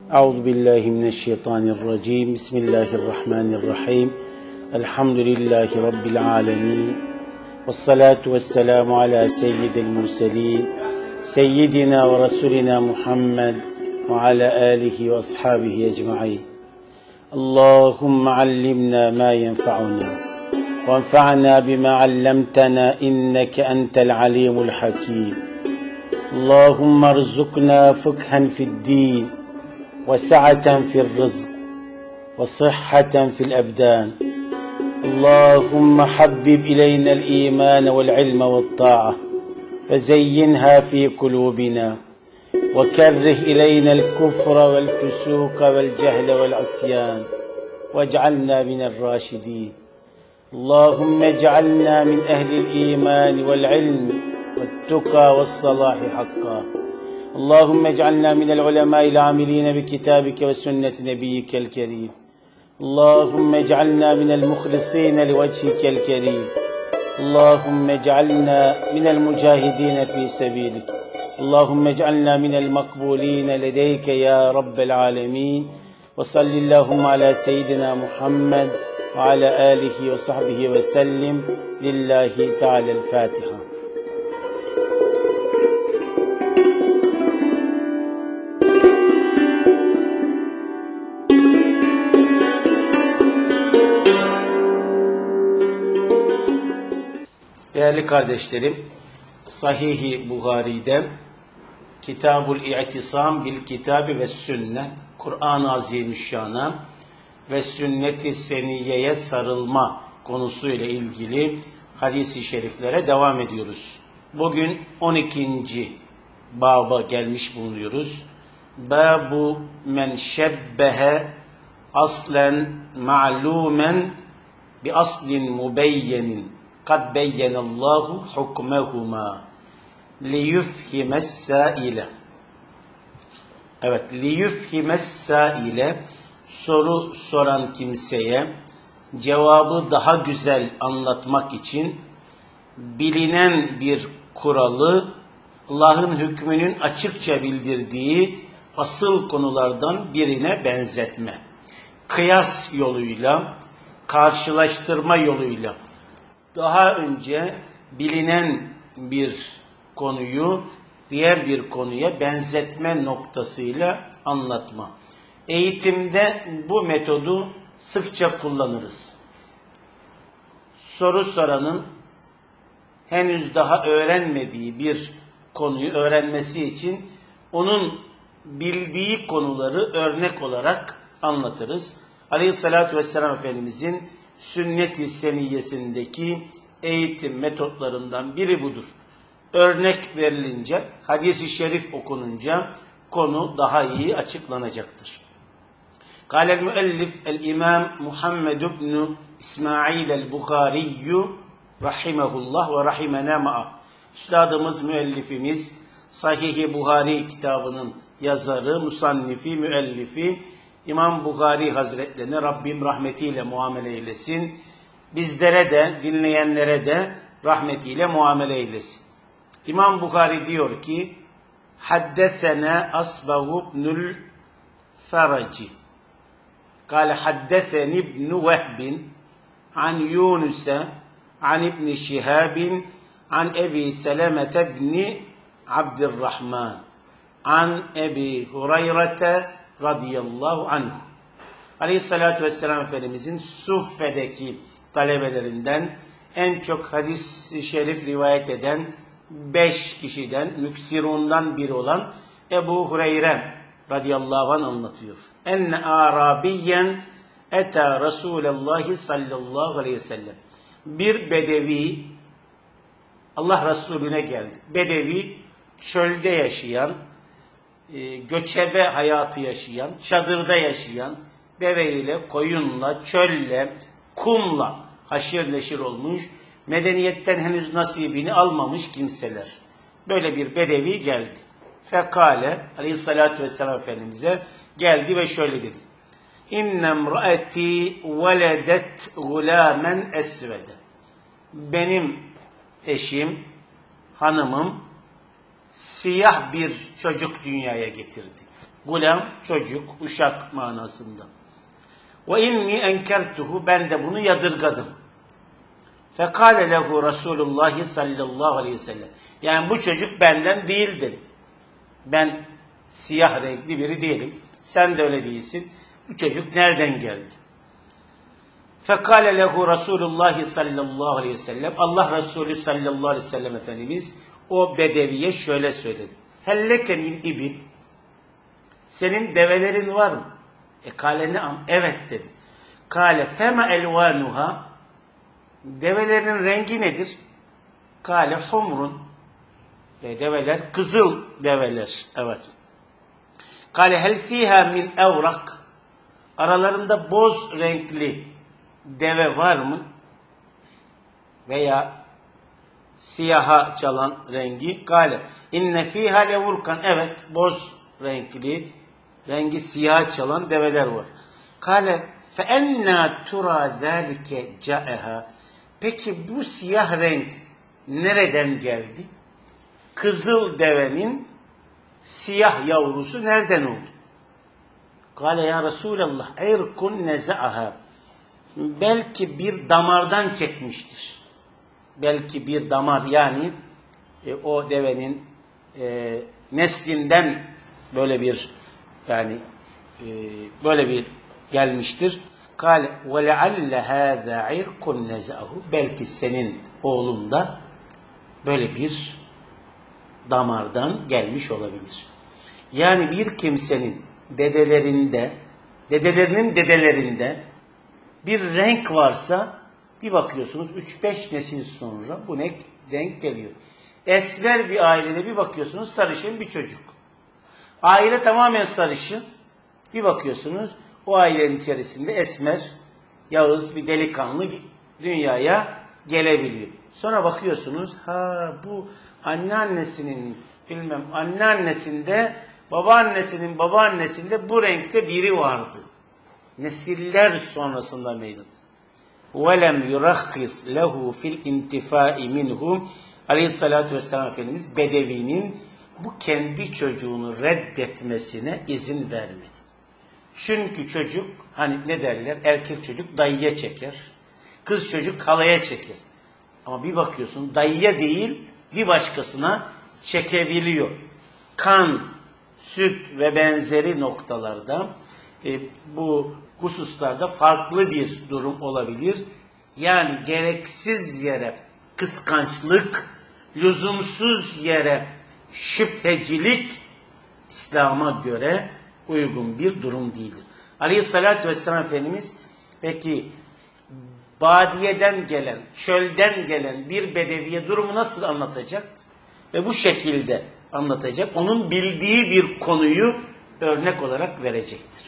Euzubillahimineşşeytanirracim. Bismillahirrahmanirrahim. Elhamdülillahi Rabbil alemin. Vessalatu vesselamu ala seyyidil murselin. Seyyidina ve Resulina Muhammed ve ala alihi ve ashabihi ecma'in. Allahümme allimna ma yenfa'una. Ve enfa'na bima allamtana inneke entel alimul hakim. Allahümme erzukna fıkhen fid-din. وسعة في الرزق وصحة في الأبدان اللهم حبب إلينا الإيمان والعلم والطاعة وزينها في قلوبنا وكره إلينا الكفر والفسوق والجهل والعصيان واجعلنا من الراشدين اللهم اجعلنا من أهل الإيمان والعلم والتقى والصلاح حقا اللهم اجعلنا من العلماء العاملين بكتابك وسنة نبيك الكريم اللهم اجعلنا من المخلصين لوجهك الكريم اللهم اجعلنا من المجاهدين في سبيلك اللهم اجعلنا من المقبولين لديك يا رب العالمين وصل اللهم على سيدنا محمد وعلى آله وصحبه وسلم لله تعالى الفاتحة. Değerli kardeşlerim, Sahih-i Buhari'de Kitabul İ'tisam bil Kitabi ve Sünnet, Kur'an-ı Azimüşşan'a ve Sünnet-i Seniyye'ye sarılma konusuyla ilgili hadis-i şeriflere devam ediyoruz. Bugün 12. baba gelmiş bulunuyoruz. Babu men şebbehe aslen ma'lumen bi aslin mubeyyenin kad beyyenallahu hukmehuma liyufhimessaile. Evet, liyufhimessaile, soru soran kimseye cevabı daha güzel anlatmak için bilinen bir kuralı Allah'ın hükmünün açıkça bildirdiği asıl konulardan birine benzetme. Kıyas yoluyla, karşılaştırma yoluyla daha önce bilinen bir konuyu diğer bir konuya benzetme noktasıyla anlatma. Eğitimde bu metodu sıkça kullanırız. Soru soranın henüz daha öğrenmediği bir konuyu öğrenmesi için onun bildiği konuları örnek olarak anlatırız. Aleyhissalatü vesselam Efendimizin Sünnet-i Seniyyesindeki eğitim metotlarından biri budur. Örnek verilince, hadis-i şerif okununca konu daha iyi açıklanacaktır. Kâlel müellif el-imam Muhammed ibn İsmail el-Bukhariyyü rahimehullah ve rahimena ma'a. Üstadımız, müellifimiz, Sahih-i Buhari kitabının yazarı, musannifi, müellifi İmam Buhari Hazretlerine Rabbim rahmetiyle muamele eylesin. Bizlere de, dinleyenlere de rahmetiyle muamele eylesin. İmam Buhari diyor ki, Haddesena Asbahu ibnül Feraci. Kâle haddeseni ibn Vehbin an Yunus'a an ibn Şihabin an Ebi Selemete ibn Abdurrahman an Ebi Hureyre'te radıyallahu anh. Aleyhissalatü vesselam Efendimizin Suffe'deki talebelerinden en çok hadis-i şerif rivayet eden 5 kişiden, müksirundan biri olan Ebu Hureyre radıyallahu anh anlatıyor. Enne Arabiyyen eta Resulallah sallallahu aleyhi ve sellem. Bir bedevi Allah Resulüne geldi. Bedevi çölde yaşayan, göçebe hayatı yaşayan, çadırda yaşayan, deveyle, koyunla, çölle, kumla haşir neşir olmuş, medeniyetten henüz nasibini almamış kimseler. Böyle bir bedevi geldi. Fekale, aleyhissalatü vesselam Efendimiz'e geldi ve şöyle dedi. İnnem ra'eti veledet gulâmen esvede. Benim eşim, hanımım, siyah bir çocuk dünyaya getirdi. Gulam, çocuk, uşak manasında. Ve inni enkertuhu, ben de bunu yadırgadım. Fekale lehu Resulullah sallallahu aleyhi ve sellem. Yani bu çocuk benden değil dedi. Ben siyah renkli biri değilim. Sen de öyle değilsin. Bu çocuk nereden geldi? Fekale lehu Resulullah sallallahu aleyhi ve sellem. Allah Resulü sallallahu aleyhi ve sellem Efendimiz o bedeviye şöyle söyledi. Helleke min ibil. Senin develerin var mı? Kale ne'am. Evet dedi. Kale fema elvanuha. Develerin rengi nedir? Kale humrun. Develer kızıl develer. Evet. Kale hel fiha min evrak. Aralarında boz renkli deve var mı? Veya siyaha çalan rengi. Kale inne fiha levurkan. Evet, boz renkli, rengi siyah çalan develer var. Kale fe enna tura zalike ca'eha. Peki bu siyah renk nereden geldi? Kızıl devenin siyah yavrusu nereden oldu? Kale ya Resulallah irkun neza'aha. Belki bir damardan çekmiştir. Belki bir damar, yani o devenin neslinden böyle bir, yani böyle bir gelmiştir. Kale ve lealle hâzâ irkun neza'ahu. Belki senin oğlun da böyle bir damardan gelmiş olabilir. Yani bir kimsenin dedelerinin dedelerinde bir renk varsa bir bakıyorsunuz 3-5 nesil sonra bu renk geliyor. Esmer bir ailede bir bakıyorsunuz sarışın bir çocuk. Aile tamamen sarışın. Bir bakıyorsunuz o ailenin içerisinde esmer, yağız bir delikanlı dünyaya gelebiliyor. Sonra bakıyorsunuz bu anneannesinin anneannesinde, babaannesinde bu renkte biri vardı. Nesiller sonrasında meydan. وَلَمْ يُرَخِّصْ لَهُ فِي الْاِنْتِفَاءِ مِنْهُ. Aleyhissalatü vesselam Efendimiz bedevinin bu kendi çocuğunu reddetmesine izin vermedi. Çünkü çocuk, hani ne derler, erkek çocuk dayıya çeker, kız çocuk halaya çeker. Ama bir bakıyorsun dayıya değil bir başkasına çekebiliyor. Kan, süt ve benzeri noktalarda bu hususlarda farklı bir durum olabilir. Yani gereksiz yere kıskançlık, lüzumsuz yere şüphecilik İslam'a göre uygun bir durum değildir. Aleyhissalatü vesselam Efendimiz peki badiyeden gelen, çölden gelen bir bedeviye durumu nasıl anlatacak? Ve bu şekilde anlatacak. Onun bildiği bir konuyu örnek olarak verecektir.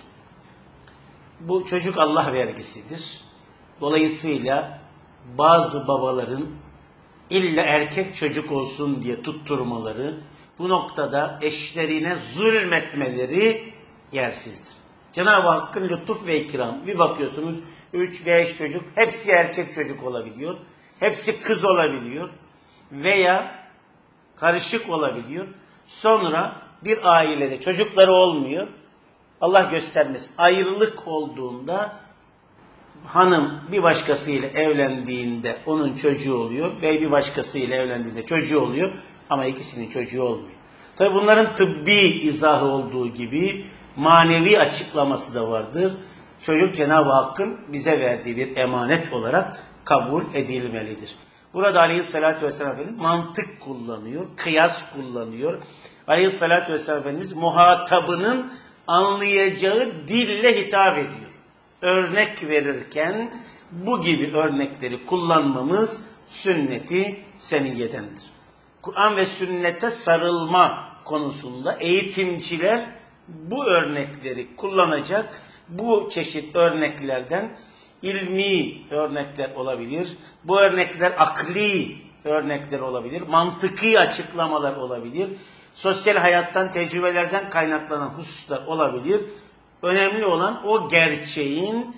Bu çocuk Allah vergisidir. Dolayısıyla bazı babaların illa erkek çocuk olsun diye tutturmaları, bu noktada eşlerine zulmetmeleri yersizdir. Cenab-ı Hakk'ın lütuf ve ikram. Bir bakıyorsunuz 3-5 çocuk, hepsi erkek çocuk olabiliyor. Hepsi kız olabiliyor. Veya karışık olabiliyor. Sonra bir ailede çocukları olmuyor. Allah göstermesin. Ayrılık olduğunda hanım bir başkasıyla evlendiğinde onun çocuğu oluyor. Bey bir başkasıyla evlendiğinde çocuğu oluyor. Ama ikisinin çocuğu olmuyor. Tabi bunların tıbbi izahı olduğu gibi manevi açıklaması da vardır. Çocuk Cenab-ı Hakk'ın bize verdiği bir emanet olarak kabul edilmelidir. Burada Aleyhisselatü Vesselam Efendimiz mantık kullanıyor, kıyas kullanıyor. Aleyhisselatü Vesselam Efendimiz muhatabının anlayacağı dille hitap ediyor. Örnek verirken bu gibi örnekleri kullanmamız sünnet-i seniyyedendir. Kur'an ve sünnete sarılma konusunda eğitimciler bu örnekleri kullanacak. Bu çeşit örneklerden ilmi örnekler olabilir. Bu örnekler akli örnekler olabilir. Mantıki açıklamalar olabilir. Sosyal hayattan, tecrübelerden kaynaklanan hususlar olabilir. Önemli olan o gerçeğin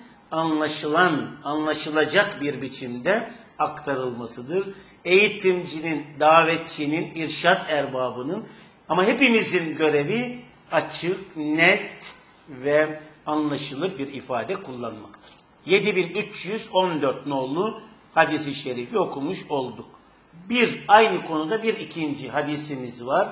anlaşılacak bir biçimde aktarılmasıdır. Eğitimcinin, davetçinin, irşad erbabının ama hepimizin görevi açık, net ve anlaşılır bir ifade kullanmaktır. 7314 nolu hadis-i şerifi okumuş olduk. Aynı konuda bir ikinci hadisimiz var.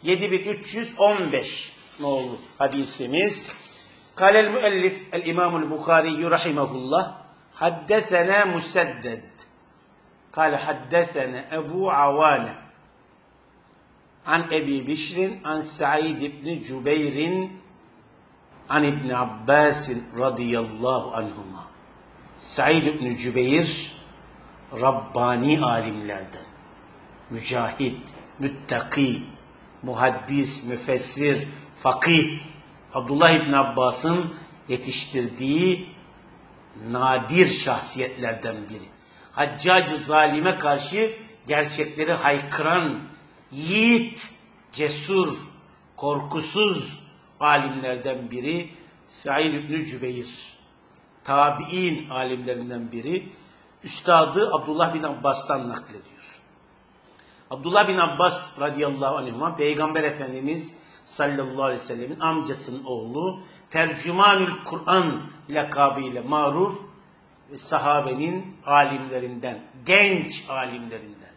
7315 nolu hadisimiz. Kâlel müellif el-İmamul Bukhari rahimahullah haddesena Musedded kâle haddesena Ebu Avane an Ebi Bişrin an Sa'id ibn Cübeyr'in an İbn Abbas'in radıyallahu anhuma. Sa'id ibn Cübeyr Rabbani alimlerden, mücahid, müttaki, muhaddis, müfessir, fakih, Abdullah İbn Abbas'ın yetiştirdiği nadir şahsiyetlerden biri. Haccacı zalime karşı gerçekleri haykıran, yiğit, cesur, korkusuz alimlerden biri Sa'id İbn Cübeyr. Tabi'in alimlerinden biri. Üstadı Abdullah bin Abbas'tan naklediyor. Abdullah bin Abbas radıyallahu anhuma Peygamber Efendimiz sallallahu aleyhi ve sellemin amcasının oğlu, Tercümanül Kur'an lakabıyla maruf sahabenin alimlerinden, genç alimlerinden.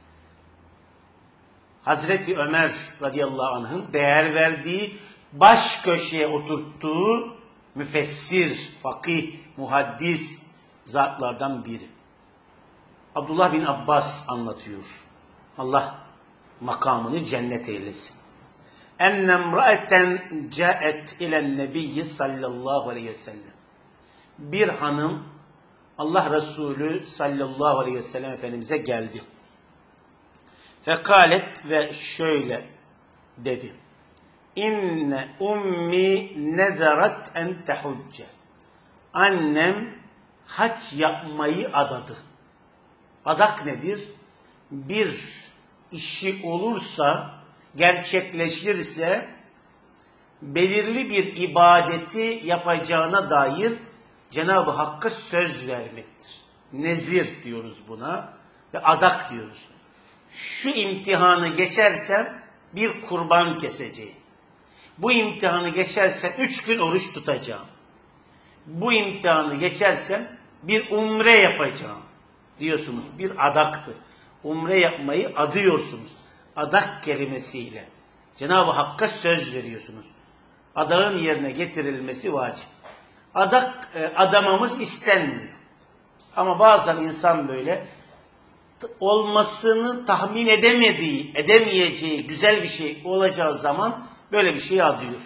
Hazreti Ömer radıyallahu anh'ın değer verdiği, baş köşeye oturttuğu müfessir, fakih, muhaddis zatlardan biri. Abdullah bin Abbas anlatıyor. Allah makamını cennet eylesin. Ennemra'eten caet ilen nebiyyi sallallahu aleyhi ve sellem. Bir hanım Allah Resulü sallallahu aleyhi ve sellem Efendimiz'e geldi. Fekalet ve şöyle dedi. İnne ummi nezarat en tehucce. Annem hac yapmayı adadı. Adak nedir? Bir işi olursa, gerçekleşirse belirli bir ibadeti yapacağına dair Cenab-ı Hakk'a söz vermektir. Nezir diyoruz buna ve adak diyoruz. Şu imtihanı geçersem bir kurban keseceğim. Bu imtihanı geçersem 3 gün oruç tutacağım. Bu imtihanı geçersem bir umre yapacağım diyorsunuz. Bir adaktır. Umre yapmayı adıyorsunuz. Adak kelimesiyle Cenab-ı Hakk'a söz veriyorsunuz. Adağın yerine getirilmesi vacip. Adak adamamız istenmiyor. Ama bazen insan böyle olmasını tahmin edemeyeceği güzel bir şey olacağı zaman böyle bir şey adıyor.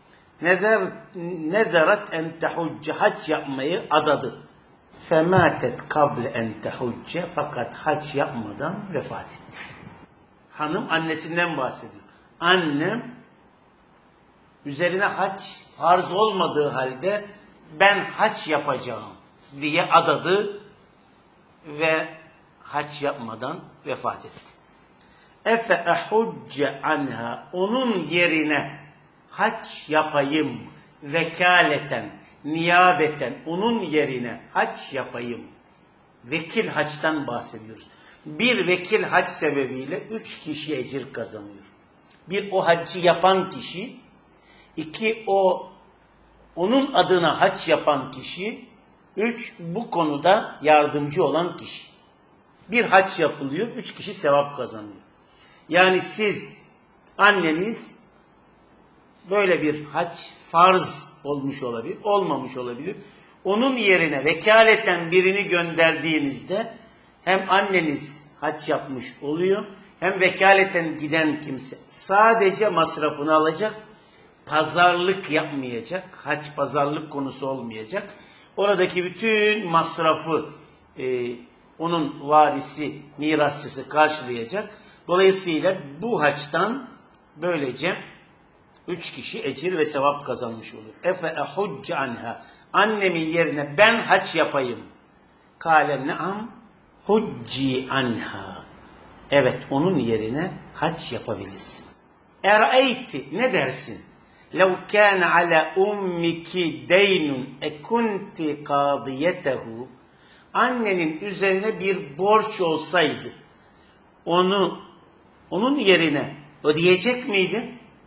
Nezarat en tehucce, hac yapmayı adadı. Fematet kable en tehucce, fakat hac yapmadan vefat etti. Hanım annesinden bahsediyor. Annem üzerine hac farz olmadığı halde ben hac yapacağım diye adadı ve hac yapmadan vefat etti. Efe ehucce anha, onun yerine hac yapayım, vekaleten, niyabeten, onun yerine hac yapayım. Vekil haçtan bahsediyoruz. Bir vekil hac sebebiyle 3 kişi ecir kazanıyor. Bir, o haccı yapan kişi. 2, onun adına hac yapan kişi. 3, bu konuda yardımcı olan kişi. Bir hac yapılıyor, 3 kişi sevap kazanıyor. Yani siz, anneniz böyle bir hac farz olmuş olabilir, olmamış olabilir. Onun yerine vekaleten birini gönderdiğinizde hem anneniz hac yapmış oluyor, hem vekaleten giden kimse sadece masrafını alacak, pazarlık yapmayacak, hac pazarlık konusu olmayacak. Oradaki bütün masrafı onun varisi, mirasçısı karşılayacak. Dolayısıyla bu haçtan böylece 3 kişi ecir ve sevap kazanmış oluyor. Efe ehucce anha, annemin yerine ben hac yapayım. Kâle ne'am hucci anha. Evet, onun yerine hac yapabilirsin. Ere'eyti, ne dersin? Lev kâne ala ummiki deynun ekunti kâdiyetehu. Annenin üzerine bir borç olsaydı, onun yerine ödeyecek miydin?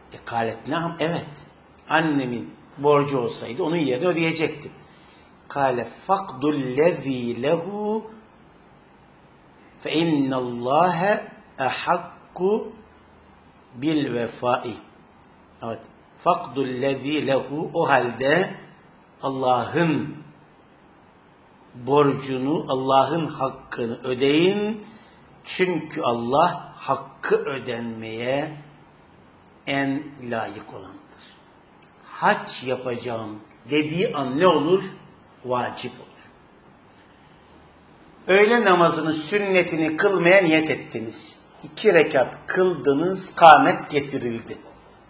Kâlet na'am, evet. Annemin borcu olsaydı onun yerine ödeyecektim. Kâle fakdullezî lehu fe innallâhe ehakku bil vefai. Evet. Fakdullezî lehu, o halde Allah'ın borcunu, Allah'ın hakkını ödeyin. Çünkü Allah hakkı ödenmeye en layık olandır. Hac yapacağım dediği an ne olur? Vacip olur. Öğle namazının sünnetini kılmaya niyet ettiniz. 2 rekat kıldınız, kâmet getirildi.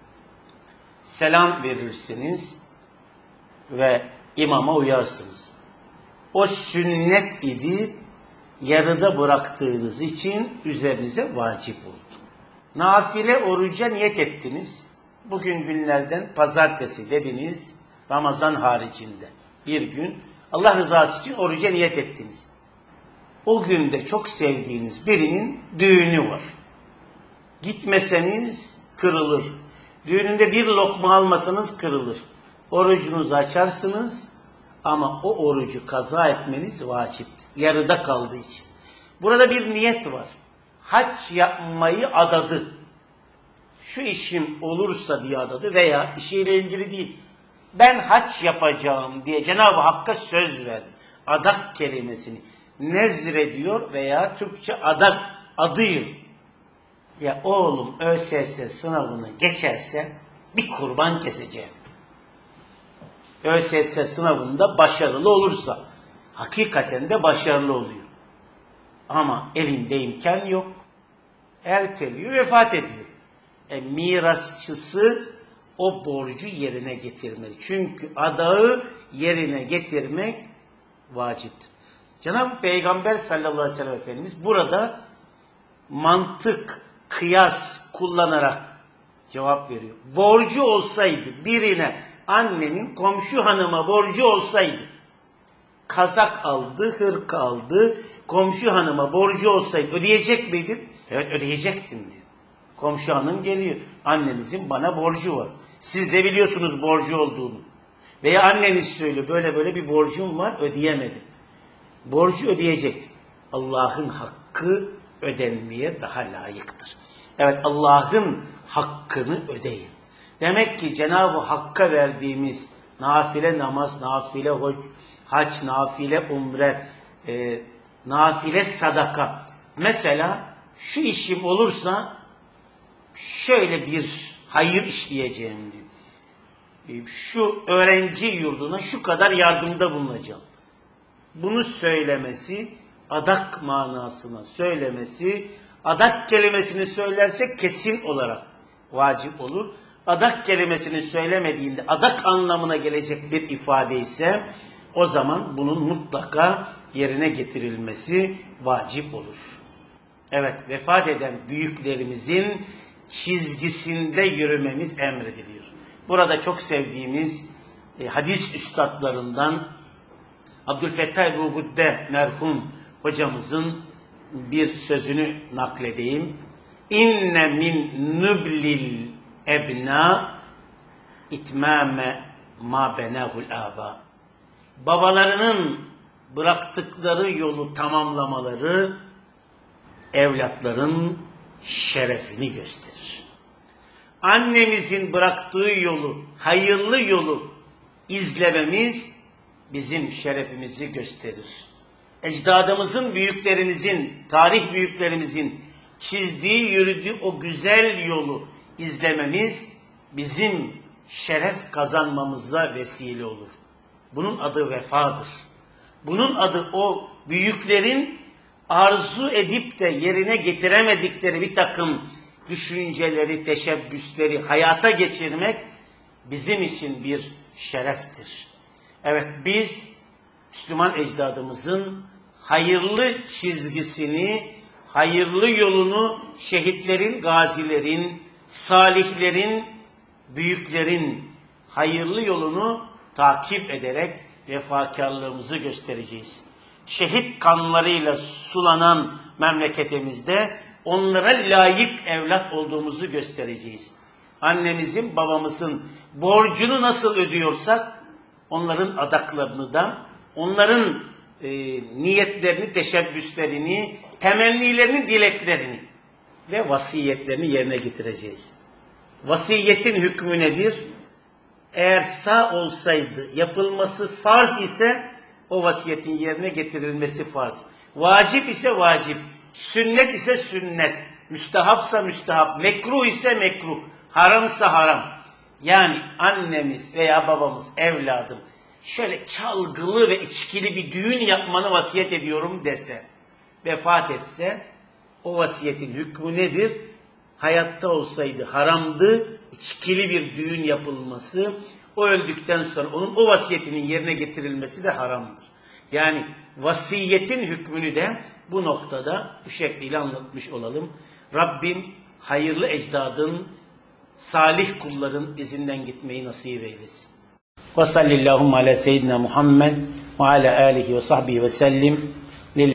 Selam verirsiniz ve imama uyarsınız. O sünnet idi, yarıda bıraktığınız için üzerinize vacip oldu. Nafile oruca niyet ettiniz. Bugün günlerden pazartesi dediniz, Ramazan haricinde bir gün Allah rızası için oruca niyet ettiniz. O günde çok sevdiğiniz birinin düğünü var. Gitmeseniz kırılır. Düğününde bir lokma almasanız kırılır. Orucunuzu açarsınız ama o orucu kaza etmeniz vaciptir. Yarıda kaldığı için. Burada bir niyet var. Hac yapmayı adadı. Şu işim olursa diye adadı veya işiyle ilgili değil. Ben hac yapacağım diye Cenab-ı Hakk'a söz verdi. Adak kelimesini nezrediyor veya Türkçe adak adıyor. Ya oğlum ÖSS sınavını geçerse bir kurban keseceğim. ÖSS sınavında başarılı olursa hakikaten de başarılı oluyor. Ama elinde imkan yok. Erteliyor, vefat ediyor. Mirasçısı o borcu yerine getirmeli. Çünkü adağı yerine getirmek vaciptir. Cenab-ı Peygamber sallallahu aleyhi ve sellem Efendimiz burada mantık, kıyas kullanarak cevap veriyor. Borcu olsaydı birine, annenin komşu hanıma borcu olsaydı, kazak aldı, hırka aldı, komşu hanıma borcu olsaydı ödeyecek miydin? Evet, ödeyecektim diyor. Komşu hanım geliyor. Annenizin bana borcu var. Siz de biliyorsunuz borcu olduğunu. Veya anneniz söylüyor, böyle böyle bir borcum var, ödeyemedim. Borcu ödeyecek. Allah'ın hakkı ödenmeye daha layıktır. Evet, Allah'ın hakkını ödeyin. Demek ki Cenab-ı Hakk'a verdiğimiz nafile namaz, nafile hac, nafile umre, nafile sadaka. Mesela şu işim olursa şöyle bir hayır işleyeceğim diyor. Şu öğrenci yurduna şu kadar yardımda bulunacağım. Bunu söylemesi, adak manasına söylemesi, adak kelimesini söylersek kesin olarak vacip olur. Adak kelimesini söylemediğinde adak anlamına gelecek bir ifade ise o zaman bunun mutlaka yerine getirilmesi vacip olur. Evet, vefat eden büyüklerimizin çizgisinde yürümemiz emrediliyor. Burada çok sevdiğimiz hadis üstadlarından Abdülfettah Ebu Gudde merhum hocamızın bir sözünü nakledeyim. İnne min nublil ebna itmame ma benahul aba. Babalarının bıraktıkları yolu tamamlamaları evlatların şerefini gösterir. Annemizin bıraktığı yolu, hayırlı yolu izlememiz bizim şerefimizi gösterir. Ecdadımızın, büyüklerimizin, tarih büyüklerimizin çizdiği, yürüdüğü o güzel yolu izlememiz bizim şeref kazanmamıza vesile olur. Bunun adı vefadır. Bunun adı o büyüklerin arzu edip de yerine getiremedikleri bir takım düşünceleri, teşebbüsleri hayata geçirmek bizim için bir şereftir. Evet, biz Müslüman ecdadımızın hayırlı çizgisini, hayırlı yolunu şehitlerin, gazilerin, salihlerin, büyüklerin hayırlı yolunu takip ederek vefakarlığımızı göstereceğiz. Şehit kanlarıyla sulanan memleketimizde onlara layık evlat olduğumuzu göstereceğiz. annemizin, babamızın borcunu nasıl ödüyorsak, onların adaklarını da, onların niyetlerini, teşebbüslerini, temennilerini, dileklerini ve vasiyetlerini yerine getireceğiz. Vasiyetin hükmü nedir? Eğer sağ olsaydı, yapılması farz ise o vasiyetin yerine getirilmesi farz. Vacip ise vacip, sünnet ise sünnet, müstehapsa müstehap, mekruh ise mekruh, haramsa haram. Yani annemiz veya babamız, evladım, şöyle çalgılı ve içkili bir düğün yapmanı vasiyet ediyorum dese, vefat etse, o vasiyetin hükmü nedir? Hayatta olsaydı haramdı, içkili bir düğün yapılması, o öldükten sonra onun o vasiyetinin yerine getirilmesi de haramdır. Yani vasiyetin hükmünü de bu noktada bu şekliyle anlatmış olalım. Rabbim hayırlı ecdadın, salih kulların izinden gitmeyi nasip eylesin. Ve sallallahu ala seyyidina Muhammed ve ala alihi ve sahbihi ve sellim.